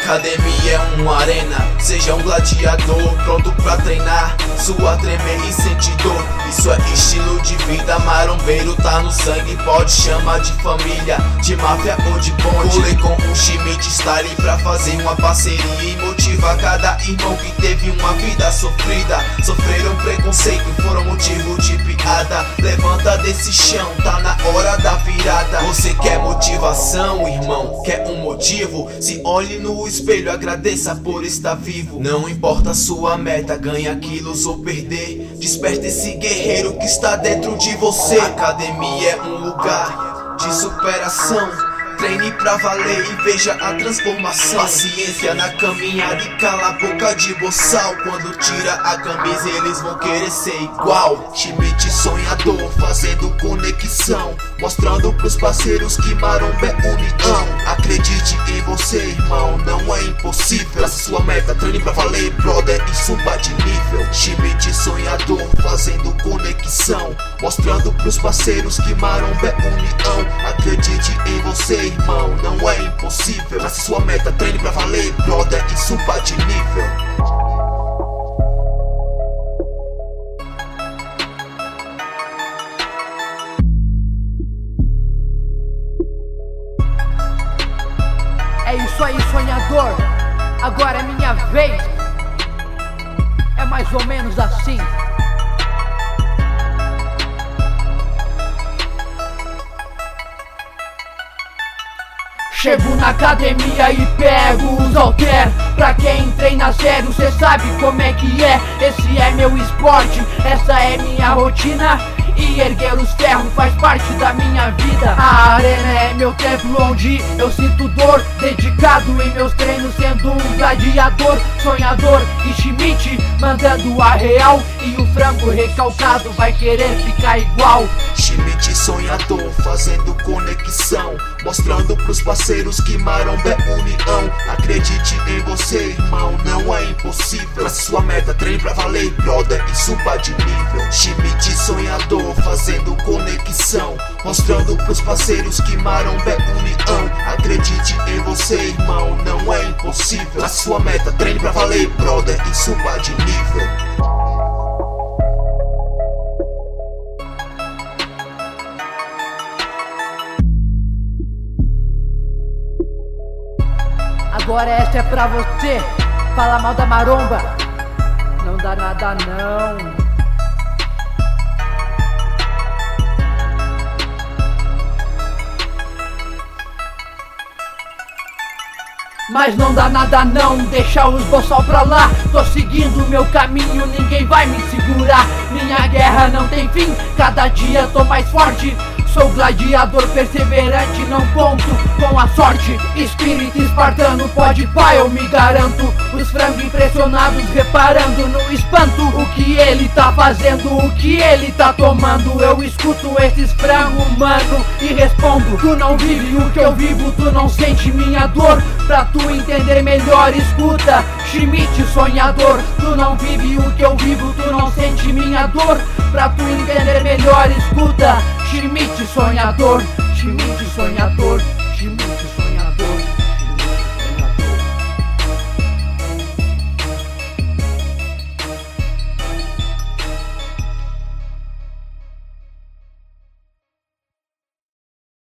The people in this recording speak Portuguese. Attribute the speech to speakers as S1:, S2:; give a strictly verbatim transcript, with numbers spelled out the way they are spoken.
S1: academia é uma arena, seja um gladiador pronto pra treinar, suar, tremer e sentir dor. Isso é estilo de vida, marombeiro tá no sangue. Pode chamar de família, de máfia ou de bonde. Colei com o Schmidt Style pra fazer uma parceria e motivar cada irmão que teve uma vida sofrida. Sofreram preconceito, foram motivo de piada. Levanta desse chão, tá na hora da virada. Você quer motivação, irmão? Quer um motivo? Se olhe no espelho, agradeça por estar vivo. Não importa a sua meta, ganha quilos ou perder, desperta esse guerreiro que está dentro de você. A academia é um lugar de superação. Treine pra valer e veja a transformação. Paciência na caminhada e cala a boca de boçal. Quando tira a camisa eles vão querer ser igual. Schmidt sonhador, fazendo conexão, mostrando pros parceiros que maromba é união. Acredite em você, irmão, não é impossível. Traça sua meta, treine pra valer, brother, e suba de nível. Schmidt sonhador, fazendo conexão, mostrando pros parceiros que maromba é união. Acredite em você, irmão, não é impossível. Trace sua meta, treine pra valer, brother, e suba de nível.
S2: É isso aí, sonhador, agora é minha vez. É mais ou menos assim. Chego na academia e pego os halter. Pra quem treina sério, cê sabe como é que é. Esse é meu esporte, essa é minha rotina. E erguer os ferros faz parte da minha vida. A arena é meu templo onde eu sinto dor, dedicado em meus treinos sendo um gladiador. Sonhador e Schmidt mandando a real, e o frango recalcado vai querer ficar igual.
S1: Schmidt sonhador, fazendo conexão, mostrando pros parceiros que maromba é união. Acredite em você, irmão, não é impossível. Trace sua meta, treine pra valer, brother, e suba de nível. Schmidt sonhador, fazendo conexão, mostrando pros parceiros que maromba é união. Acredite em você, irmão, não é impossível. Trace sua meta, treine pra valer, brother, e suba de nível.
S2: Agora essa é pra você, fala mal da maromba, não dá nada não. Mas não dá nada não, deixa os boçal pra lá. Tô seguindo meu caminho, ninguém vai me segurar. Minha guerra não tem fim, cada dia tô mais forte. Sou gladiador perseverante, não conto com a sorte. Espírito espartano, pode pá, eu me garanto. Os frangos impressionados reparando no espanto. O que ele tá fazendo, o que ele tá tomando. Eu escuto esses frangos, mano, e respondo: tu não vive o que eu vivo, tu não sente minha dor. Pra tu entender melhor, escuta, Schmidt sonhador. Tu não vive o que eu vivo, tu não sente minha dor. Pra tu entender melhor, escuta, Schmidt sonhador, Schmidt sonhador.